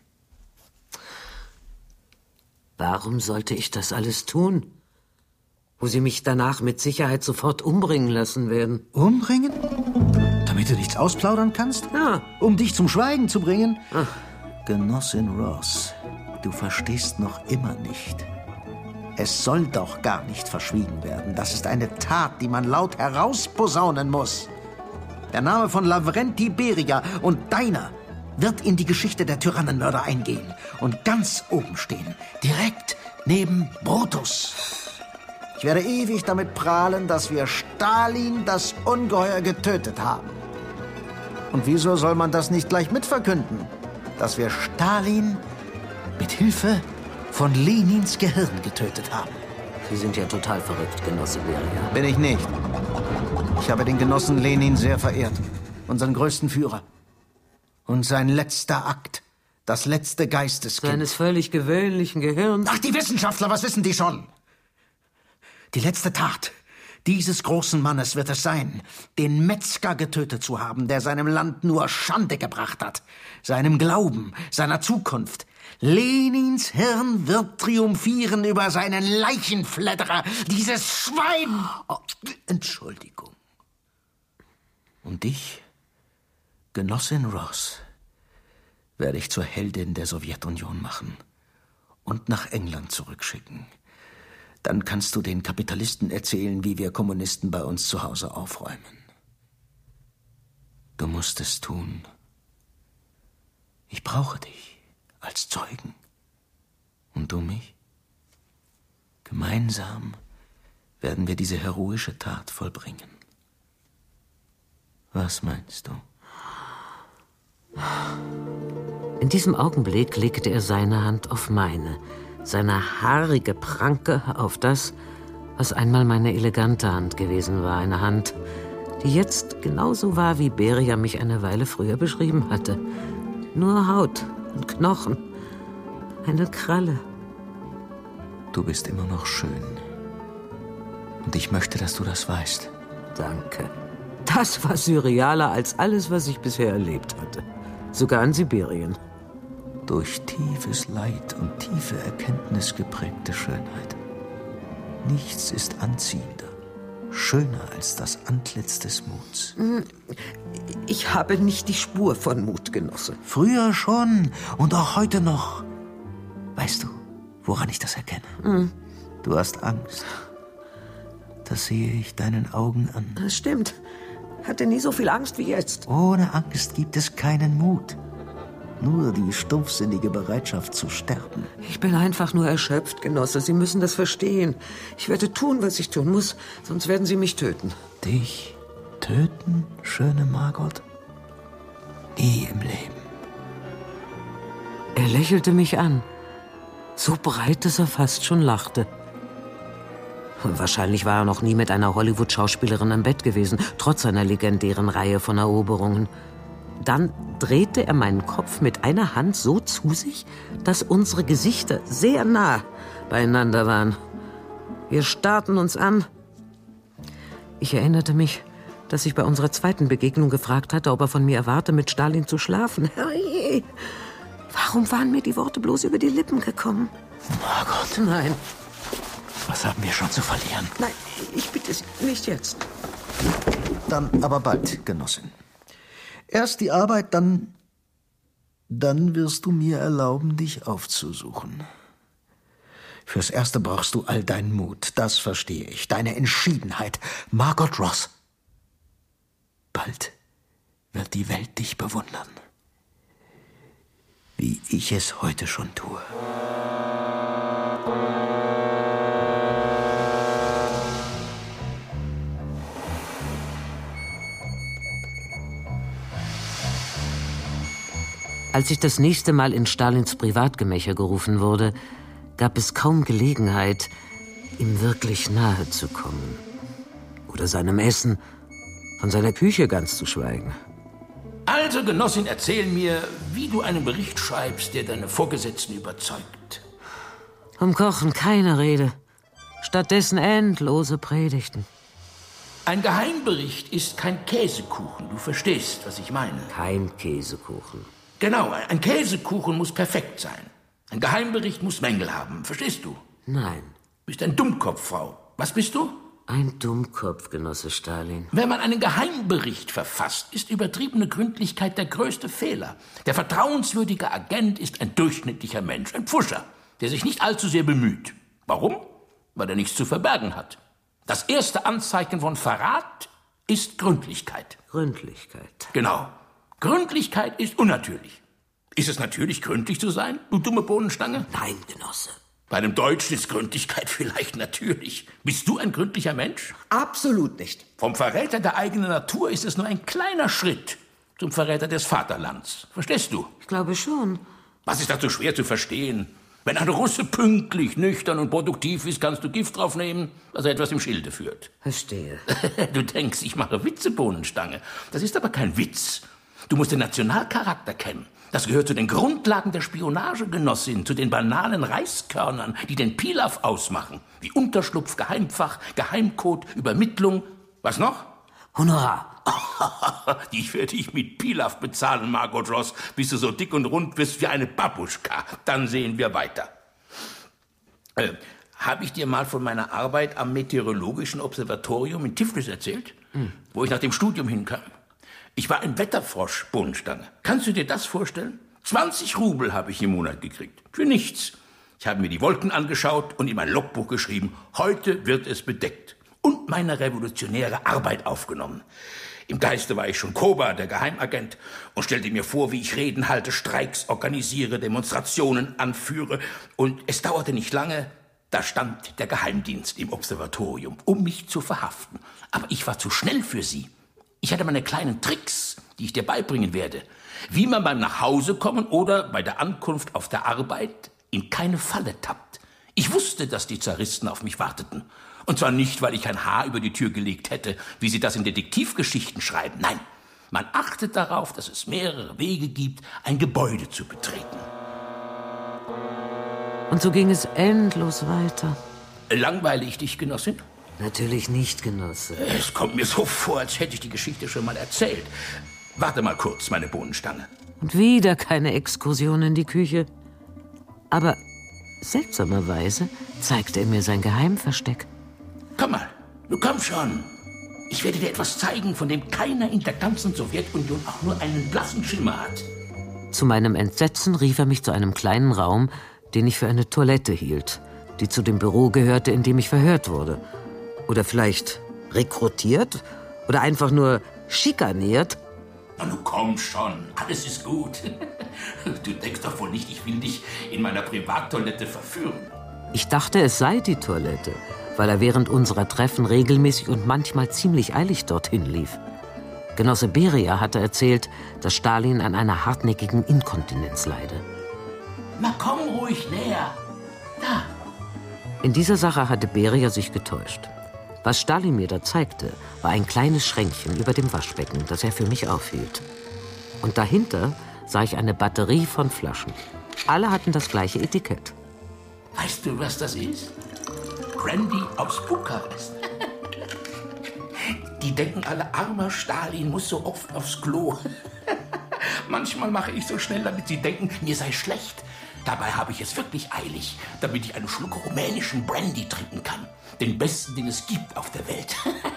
Warum sollte ich das alles tun? Wo Sie mich danach mit Sicherheit sofort umbringen lassen werden. Umbringen? Damit du nichts ausplaudern kannst? Ja. Um dich zum Schweigen zu bringen? Ach. Genossin Ross, du verstehst noch immer nicht. Es soll doch gar nicht verschwiegen werden. Das ist eine Tat, die man laut herausposaunen muss. Der Name von Lavrenti Beria und deiner wird in die Geschichte der Tyrannenmörder eingehen und ganz oben stehen, direkt neben Brutus. Ich werde ewig damit prahlen, dass wir Stalin, das Ungeheuer, getötet haben. Und wieso soll man das nicht gleich mitverkünden? Dass wir Stalin mit Hilfe von Lenins Gehirn getötet haben. Sie sind ja total verrückt, Genosse Beria. Bin ich nicht. Ich habe den Genossen Lenin sehr verehrt. Unseren größten Führer. Und sein letzter Akt, das letzte Geisteskind. Seines völlig gewöhnlichen Gehirns. Ach, die Wissenschaftler, was wissen die schon? Die letzte Tat dieses großen Mannes wird es sein, den Metzger getötet zu haben, der seinem Land nur Schande gebracht hat. Seinem Glauben, seiner Zukunft. Lenins Hirn wird triumphieren über seinen Leichenfledderer, dieses Schwein. Oh, Entschuldigung. Und dich, Genossin Ross, werde ich zur Heldin der Sowjetunion machen und nach England zurückschicken. Dann kannst du den Kapitalisten erzählen, wie wir Kommunisten bei uns zu Hause aufräumen. Du musst es tun. Ich brauche dich als Zeugen. Und du mich? Gemeinsam werden wir diese heroische Tat vollbringen. Was meinst du? In diesem Augenblick legte er seine Hand auf meine, seine haarige Pranke auf das, was einmal meine elegante Hand gewesen war. Eine Hand, die jetzt genauso war, wie Beria mich eine Weile früher beschrieben hatte. Nur Haut und Knochen, eine Kralle. Du bist immer noch schön. Und ich möchte, dass du das weißt. Danke. Das war surrealer als alles, was ich bisher erlebt hatte. Sogar in Sibirien. Durch tiefes Leid und tiefe Erkenntnis geprägte Schönheit. Nichts ist anziehender, schöner als das Antlitz des Muts. Ich habe nicht die Spur von Mut genossen. Früher schon und auch heute noch. Weißt du, woran ich das erkenne? Mhm. Du hast Angst. Das sehe ich deinen Augen an. Das stimmt. Hatte nie so viel Angst wie jetzt. Ohne Angst gibt es keinen Mut. Nur die stumpfsinnige Bereitschaft zu sterben. Ich bin einfach nur erschöpft, Genosse. Sie müssen das verstehen. Ich werde tun, was ich tun muss, sonst werden Sie mich töten. Dich töten, schöne Margot? Nie im Leben. Er lächelte mich an. So breit, dass er fast schon lachte. Und wahrscheinlich war er noch nie mit einer Hollywood-Schauspielerin im Bett gewesen, trotz seiner legendären Reihe von Eroberungen. Dann drehte er meinen Kopf mit einer Hand so zu sich, dass unsere Gesichter sehr nah beieinander waren. Wir starrten uns an. Ich erinnerte mich, dass ich bei unserer zweiten Begegnung gefragt hatte, ob er von mir erwarte, mit Stalin zu schlafen. Herrje, warum waren mir die Worte bloß über die Lippen gekommen? Margot. Nein. Was haben wir schon zu verlieren? Nein, ich bitte Sie, nicht jetzt. Dann aber bald, Genossin. Erst die Arbeit, dann... Dann wirst du mir erlauben, dich aufzusuchen. Fürs Erste brauchst du all deinen Mut, das verstehe ich. Deine Entschiedenheit. Margot Ross. Bald wird die Welt dich bewundern. Wie ich es heute schon tue. Als ich das nächste Mal in Stalins Privatgemächer gerufen wurde, gab es kaum Gelegenheit, ihm wirklich nahe zu kommen. Oder seinem Essen, von seiner Küche ganz zu schweigen. Also, Genossin, erzähl mir, wie du einen Bericht schreibst, der deine Vorgesetzten überzeugt. Vom Kochen keine Rede. Stattdessen endlose Predigten. Ein Geheimbericht ist kein Käsekuchen. Du verstehst, was ich meine. Kein Käsekuchen. Genau, ein Käsekuchen muss perfekt sein. Ein Geheimbericht muss Mängel haben. Verstehst du? Nein. Du bist ein Dummkopf, Frau. Was bist du? Ein Dummkopf, Genosse Stalin. Wenn man einen Geheimbericht verfasst, ist übertriebene Gründlichkeit der größte Fehler. Der vertrauenswürdige Agent ist ein durchschnittlicher Mensch, ein Pfuscher, der sich nicht allzu sehr bemüht. Warum? Weil er nichts zu verbergen hat. Das erste Anzeichen von Verrat ist Gründlichkeit. Gründlichkeit. Genau. Gründlichkeit ist unnatürlich. Ist es natürlich, gründlich zu sein, du dumme Bohnenstange? Nein, Genosse. Bei einem Deutschen ist Gründlichkeit vielleicht natürlich. Bist du ein gründlicher Mensch? Absolut nicht. Vom Verräter der eigenen Natur ist es nur ein kleiner Schritt zum Verräter des Vaterlands. Verstehst du? Ich glaube schon. Was ist dazu schwer zu verstehen? Wenn ein Russe pünktlich, nüchtern und produktiv ist, kannst du Gift drauf nehmen, dass er etwas im Schilde führt. Verstehe. Du denkst, ich mache Witze, Bohnenstange. Das ist aber kein Witz. Du musst den Nationalcharakter kennen. Das gehört zu den Grundlagen der Spionage, Genossin, zu den banalen Reiskörnern, die den Pilaf ausmachen. Wie Unterschlupf, Geheimfach, Geheimcode, Übermittlung. Was noch? Honorar. Ich werde dich mit Pilaf bezahlen, Margot Ross, bis du so dick und rund bist wie eine Babuschka. Dann sehen wir weiter. Äh, habe ich dir mal von meiner Arbeit am Meteorologischen Observatorium in Tiflis erzählt? Hm. Wo ich nach dem Studium hinkam? Ich war ein Wetterfrosch, Bohnenstange. Kannst du dir das vorstellen? zwanzig Rubel habe ich im Monat gekriegt. Für nichts. Ich habe mir die Wolken angeschaut und in mein Logbuch geschrieben, heute wird es bedeckt. Und meine revolutionäre Arbeit aufgenommen. Im Geiste war ich schon Koba, der Geheimagent, und stellte mir vor, wie ich Reden halte, Streiks organisiere, Demonstrationen anführe. Und es dauerte nicht lange, da stand der Geheimdienst im Observatorium, um mich zu verhaften. Aber ich war zu schnell für sie. Ich hatte meine kleinen Tricks, die ich dir beibringen werde. Wie man beim Nachhausekommen oder bei der Ankunft auf der Arbeit in keine Falle tappt. Ich wusste, dass die Zaristen auf mich warteten. Und zwar nicht, weil ich ein Haar über die Tür gelegt hätte, wie sie das in Detektivgeschichten schreiben. Nein, man achtet darauf, dass es mehrere Wege gibt, ein Gebäude zu betreten. Und so ging es endlos weiter. Langweile ich dich, Genossin? Natürlich nicht, Genosse. Es kommt mir so vor, als hätte ich die Geschichte schon mal erzählt. Warte mal kurz, meine Bohnenstange. Und wieder keine Exkursion in die Küche. Aber seltsamerweise zeigte er mir sein Geheimversteck. Komm mal, du komm schon. Ich werde dir etwas zeigen, von dem keiner in der ganzen Sowjetunion auch nur einen blassen Schimmer hat. Zu meinem Entsetzen rief er mich zu einem kleinen Raum, den ich für eine Toilette hielt, die zu dem Büro gehörte, in dem ich verhört wurde. Oder vielleicht rekrutiert oder einfach nur schikaniert. Na, nun komm schon, alles ist gut. Du denkst doch wohl nicht, ich will dich in meiner Privattoilette verführen. Ich dachte, es sei die Toilette, weil er während unserer Treffen regelmäßig und manchmal ziemlich eilig dorthin lief. Genosse Beria hatte erzählt, dass Stalin an einer hartnäckigen Inkontinenz leide. Na komm ruhig näher. Da. In dieser Sache hatte Beria sich getäuscht. Was Stalin mir da zeigte, war ein kleines Schränkchen über dem Waschbecken, das er für mich aufhielt. Und dahinter sah ich eine Batterie von Flaschen. Alle hatten das gleiche Etikett. Weißt du, was das ist? Brandy aus Bukarest. Die denken alle, armer Stalin muss so oft aufs Klo. Manchmal mache ich so schnell, damit sie denken, mir sei schlecht. Dabei habe ich es wirklich eilig, damit ich einen Schluck rumänischen Brandy trinken kann. Den besten, den es gibt auf der Welt.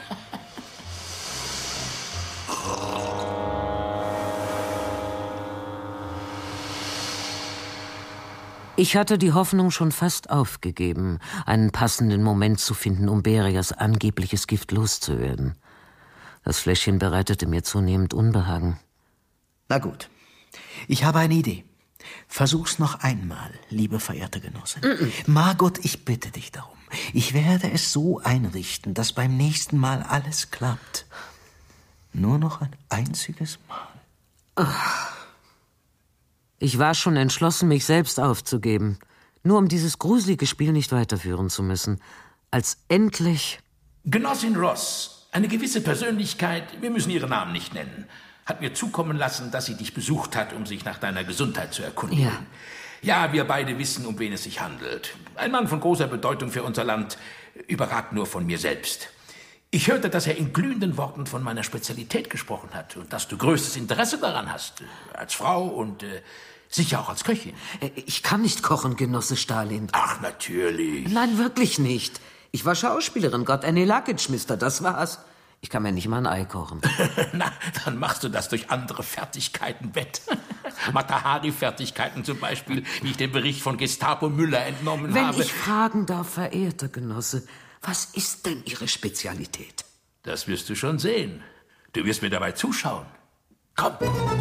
Ich hatte die Hoffnung schon fast aufgegeben, einen passenden Moment zu finden, um Berias angebliches Gift loszuwerden. Das Fläschchen bereitete mir zunehmend Unbehagen. Na gut, ich habe eine Idee. Versuch's noch einmal, liebe verehrte Genossin. Mm-mm. Margot, ich bitte dich darum. Ich werde es so einrichten, dass beim nächsten Mal alles klappt. Nur noch ein einziges Mal. Ach. Ich war schon entschlossen, mich selbst aufzugeben. Nur um dieses gruselige Spiel nicht weiterführen zu müssen. Als endlich... Genossin Ross, eine gewisse Persönlichkeit, wir müssen ihren Namen nicht nennen, hat mir zukommen lassen, dass sie dich besucht hat, um sich nach deiner Gesundheit zu erkundigen. Ja. Ja, wir beide wissen, um wen es sich handelt. Ein Mann von großer Bedeutung für unser Land, überragt nur von mir selbst. Ich hörte, dass er in glühenden Worten von meiner Spezialität gesprochen hat und dass du größtes Interesse daran hast, als Frau und äh, sicher auch als Köchin. Ich kann nicht kochen, Genosse Stalin. Ach, natürlich. Nein, wirklich nicht. Ich war Schauspielerin, Gott, Annie Lakic, Mister, das war's. Ich kann mir nicht mal ein Ei kochen. Na, dann machst du das durch andere Fertigkeiten wett. Mata-Hari-Fertigkeiten zum Beispiel, wie ich den Bericht von Gestapo Müller entnommen Wenn habe. Wenn ich fragen darf, verehrter Genosse, was ist denn Ihre Spezialität? Das wirst du schon sehen. Du wirst mir dabei zuschauen. Komm.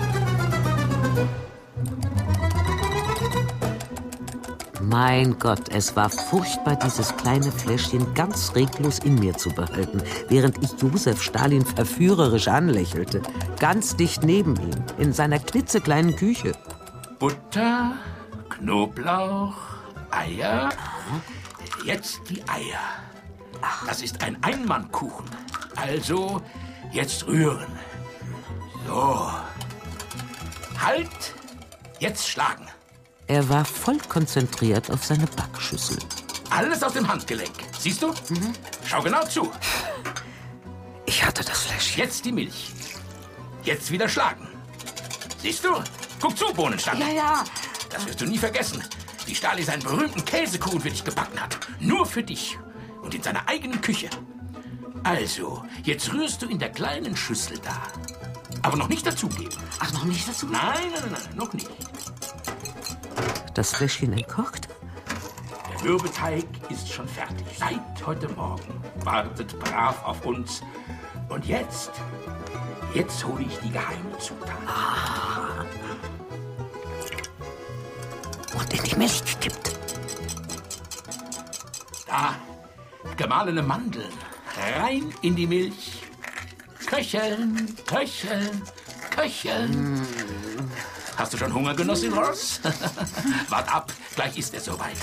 Mein Gott, es war furchtbar, dieses kleine Fläschchen ganz reglos in mir zu behalten, während ich Josef Stalin verführerisch anlächelte. Ganz dicht neben ihm, in seiner klitzekleinen Küche. Butter, Knoblauch, Eier. Jetzt die Eier. Das ist ein Einmannkuchen. Also, jetzt rühren. So. Halt! Jetzt schlagen. Er war voll konzentriert auf seine Backschüssel. Alles aus dem Handgelenk. Siehst du? Mhm. Schau genau zu. Ich hatte das Fläschchen. Jetzt die Milch. Jetzt wieder schlagen. Siehst du? Guck zu, Bohnenstange. Ja, ja. Das wirst du nie vergessen, wie Stalin seinen berühmten Käsekuchen für dich gebacken hat. Nur für dich. Und in seiner eigenen Küche. Also, jetzt rührst du in der kleinen Schüssel da. Aber noch nicht dazugeben. Ach, noch nicht dazu? Nein, nein, nein, nein, noch nicht. Das Fläschchen entkocht? Der Mürbeteig ist schon fertig. Seit heute Morgen. Wartet brav auf uns. Und jetzt, jetzt hole ich die geheime Zutat. Ah. Und in die Milch gekippt. Da, gemahlene Mandeln. Rein in die Milch. Köcheln, köcheln, köcheln. Mm. Hast du schon Hunger, Genossin Ross? Wart ab, gleich ist es soweit.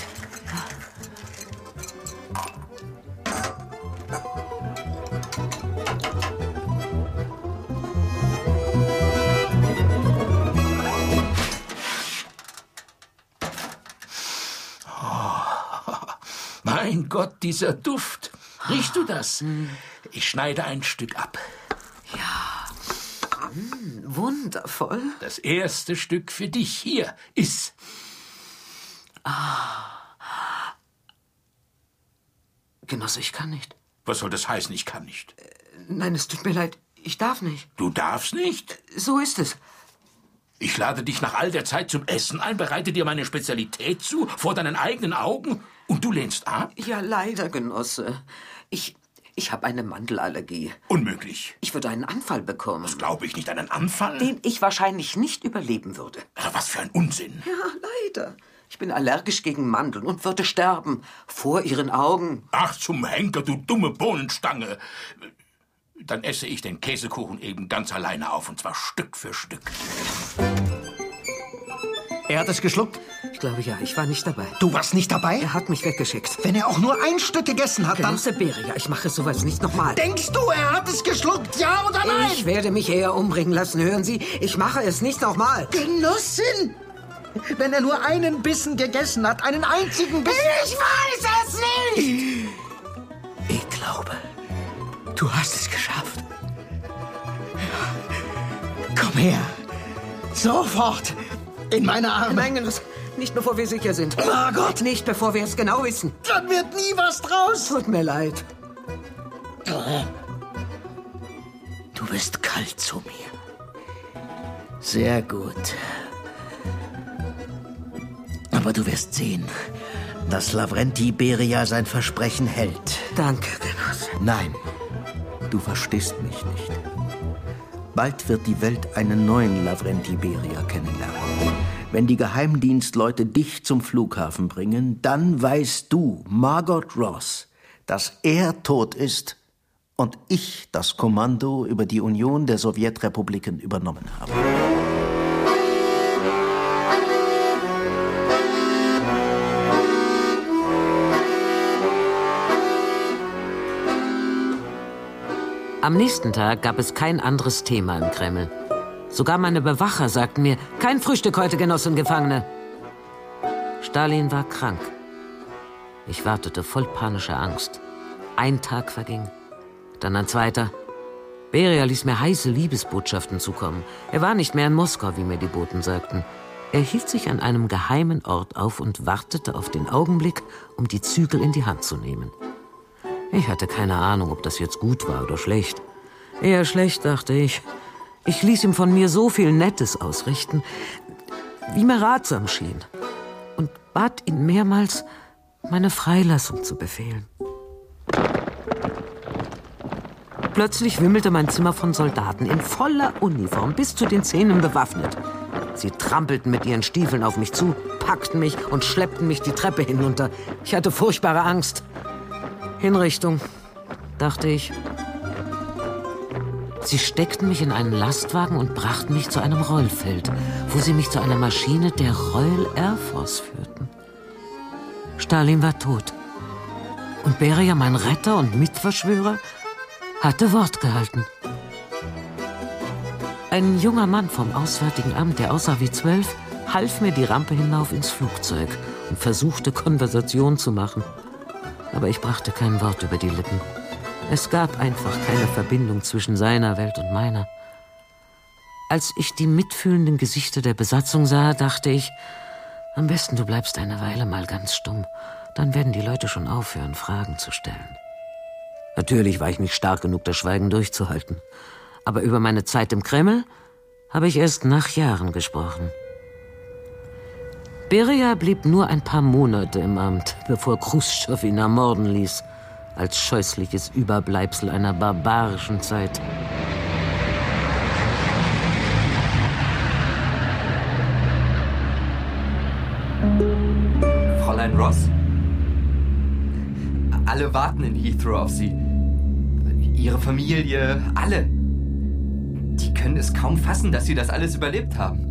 Oh, mein Gott, dieser Duft. Riechst du das? Ich schneide ein Stück ab. Ja, mm, wundervoll. Das erste Stück für dich. Hier, iss. Ah. Genosse, ich kann nicht. Was soll das heißen, ich kann nicht? Äh, nein, es tut mir leid. Ich darf nicht. Du darfst nicht? So ist es. Ich lade dich nach all der Zeit zum Essen ein, bereite dir meine Spezialität zu, vor deinen eigenen Augen, und du lehnst ab? Ja, leider, Genosse. Ich, Ich habe eine Mandelallergie. Unmöglich. Ich würde einen Anfall bekommen. Das glaube ich nicht, einen Anfall? Den ich wahrscheinlich nicht überleben würde. Aber was für ein Unsinn. Ja, leider. Ich bin allergisch gegen Mandeln und würde sterben. Vor Ihren Augen. Ach, zum Henker, du dumme Bohnenstange. Dann esse ich den Käsekuchen eben ganz alleine auf, und zwar Stück für Stück. Er hat es geschluckt? Ich glaube ja, ich war nicht dabei. Du warst nicht dabei? Er hat mich weggeschickt. Wenn er auch nur ein Stück gegessen hat, dann... Genosse Beria, ich mache sowas nicht nochmal. Denkst du, er hat es geschluckt, ja oder nein? Ich werde mich eher umbringen lassen, hören Sie. Ich mache es nicht nochmal. Genossin! Wenn er nur einen Bissen gegessen hat, einen einzigen Bissen... Ich weiß es nicht! Ich glaube, du hast es geschafft. Komm her. Sofort. In meine Arme. Nein, Genosse. Nicht bevor wir sicher sind. Margot! Nicht bevor wir es genau wissen. Dann wird nie was draus. Tut mir leid. Du bist kalt zu mir. Sehr gut. Aber du wirst sehen, dass Lavrenti Beria sein Versprechen hält. Danke, Genosse. Nein, du verstehst mich nicht. Bald wird die Welt einen neuen Lavrenti Beria kennenlernen. Wenn die Geheimdienstleute dich zum Flughafen bringen, dann weißt du, Margot Ross, dass er tot ist und ich das Kommando über die Union der Sowjetrepubliken übernommen habe. Am nächsten Tag gab es kein anderes Thema im Kreml. Sogar meine Bewacher sagten mir, kein Frühstück heute, Genossen Gefangene. Stalin war krank. Ich wartete voll panischer Angst. Ein Tag verging, dann ein zweiter. Beria ließ mir heiße Liebesbotschaften zukommen. Er war nicht mehr in Moskau, wie mir die Boten sagten. Er hielt sich an einem geheimen Ort auf und wartete auf den Augenblick, um die Zügel in die Hand zu nehmen. Ich hatte keine Ahnung, ob das jetzt gut war oder schlecht. Eher schlecht, dachte ich. Ich ließ ihm von mir so viel Nettes ausrichten, wie mir ratsam schien, und bat ihn mehrmals, meine Freilassung zu befehlen. Plötzlich wimmelte mein Zimmer von Soldaten in voller Uniform, bis zu den Zähnen bewaffnet. Sie trampelten mit ihren Stiefeln auf mich zu, packten mich und schleppten mich die Treppe hinunter. Ich hatte furchtbare Angst. Hinrichtung, dachte ich. Sie steckten mich in einen Lastwagen und brachten mich zu einem Rollfeld, wo sie mich zu einer Maschine der Royal Air Force führten. Stalin war tot. Und Beria, mein Retter und Mitverschwörer, hatte Wort gehalten. Ein junger Mann vom Auswärtigen Amt, der aussah wie zwölf, half mir die Rampe hinauf ins Flugzeug und versuchte, Konversation zu machen. Aber ich brachte kein Wort über die Lippen. Es gab einfach keine Verbindung zwischen seiner Welt und meiner. Als ich die mitfühlenden Gesichter der Besatzung sah, dachte ich, am besten du bleibst eine Weile mal ganz stumm. Dann werden die Leute schon aufhören, Fragen zu stellen. Natürlich war ich nicht stark genug, das Schweigen durchzuhalten. Aber über meine Zeit im Kreml habe ich erst nach Jahren gesprochen. Beria blieb nur ein paar Monate im Amt, bevor Chruschtschow ihn ermorden ließ, als scheußliches Überbleibsel einer barbarischen Zeit. Fräulein Ross? Alle warten in Heathrow auf Sie. Ihre Familie, alle. Die können es kaum fassen, dass Sie das alles überlebt haben.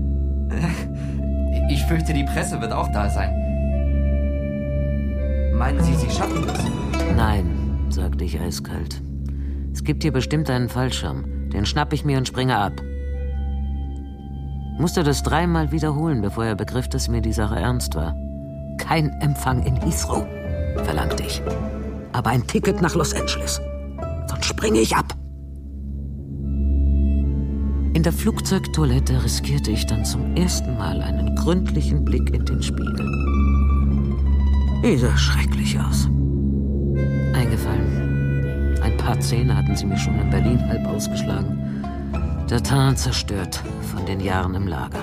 Ich fürchte, die Presse wird auch da sein. Meinen Sie, Sie schaffen das? Nein, sagte ich eiskalt. Es gibt hier bestimmt einen Fallschirm. Den schnapp ich mir und springe ab. Musste das dreimal wiederholen, bevor er begriff, dass mir die Sache ernst war. Kein Empfang in Heathrow, verlangte ich. Aber ein Ticket nach Los Angeles. Sonst springe ich ab. In der Flugzeugtoilette riskierte ich dann zum ersten Mal einen gründlichen Blick in den Spiegel. Ich sah schrecklich aus. Eingefallen. Ein paar Zähne hatten sie mir schon in Berlin halb ausgeschlagen. Der Teint zerstört von den Jahren im Lager.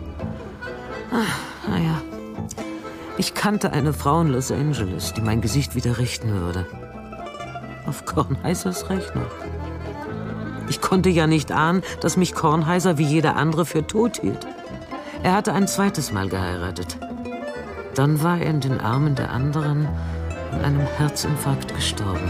Ah, naja. Ich kannte eine Frau in Los Angeles, die mein Gesicht wieder richten würde. Auf Kornheisers Rechnung. Ich konnte ja nicht ahnen, dass mich Kornheiser wie jeder andere für tot hielt. Er hatte ein zweites Mal geheiratet. Dann war er in den Armen der anderen an einem Herzinfarkt gestorben.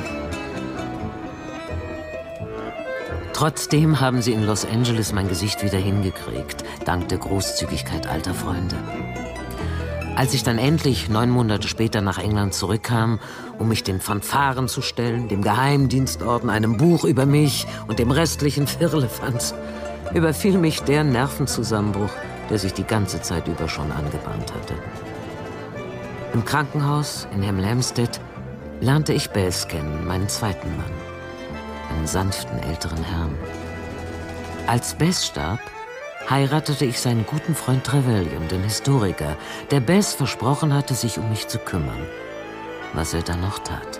Trotzdem haben sie in Los Angeles mein Gesicht wieder hingekriegt, dank der Großzügigkeit alter Freunde. Als ich dann endlich neun Monate später nach England zurückkam, um mich den Fanfaren zu stellen, dem Geheimdienstorden, einem Buch über mich und dem restlichen Firlefanz, überfiel mich der Nervenzusammenbruch, der sich die ganze Zeit über schon angebahnt hatte. Im Krankenhaus in Hemel Hempstead lernte ich Bess kennen, meinen zweiten Mann, einen sanften älteren Herrn. Als Bess starb, heiratete ich seinen guten Freund Trevelyan, den Historiker, der Bess versprochen hatte, sich um mich zu kümmern, was er dann noch tat.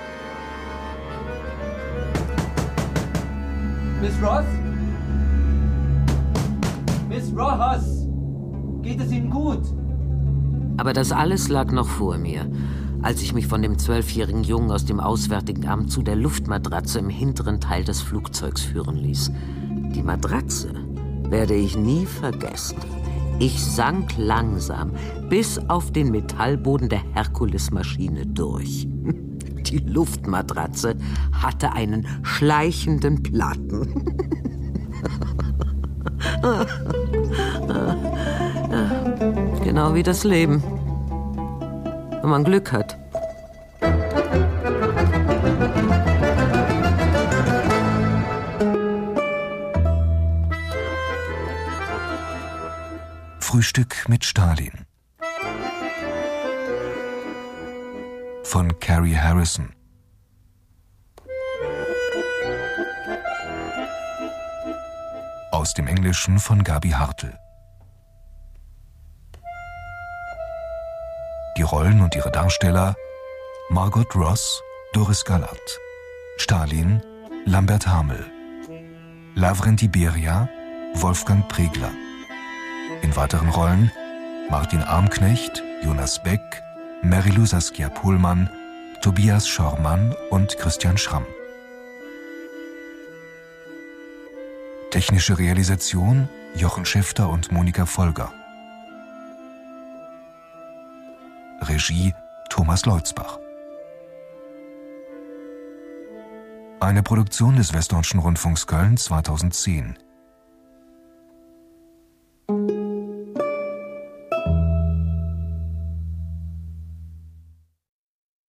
Miss Ross? Miss Ross! Geht es Ihnen gut? Aber das alles lag noch vor mir, als ich mich von dem zwölfjährigen Jungen aus dem Auswärtigen Amt zu der Luftmatratze im hinteren Teil des Flugzeugs führen ließ. Die Matratze werde ich nie vergessen. Ich sank langsam bis auf den Metallboden der Herkulesmaschine durch. Die Luftmatratze hatte einen schleichenden Platten. Genau wie das Leben. Wenn man Glück hat. Frühstück mit Stalin von Carrie Harrison. Aus dem Englischen von Gabi Hartl. Die Rollen und ihre Darsteller: Margot Ross, Doris Gallert; Stalin, Lambert Hamel; Lavrenti Beria, Wolfgang Pregler. In weiteren Rollen Martin Armknecht, Jonas Beck, Mary-Lou Saskia Pohlmann, Tobias Schormann und Christian Schramm. Technische Realisation Jochen Schäfter und Monika Folger. Regie Thomas Leutzbach. Eine Produktion des Westdeutschen Rundfunks Köln zweitausendzehn.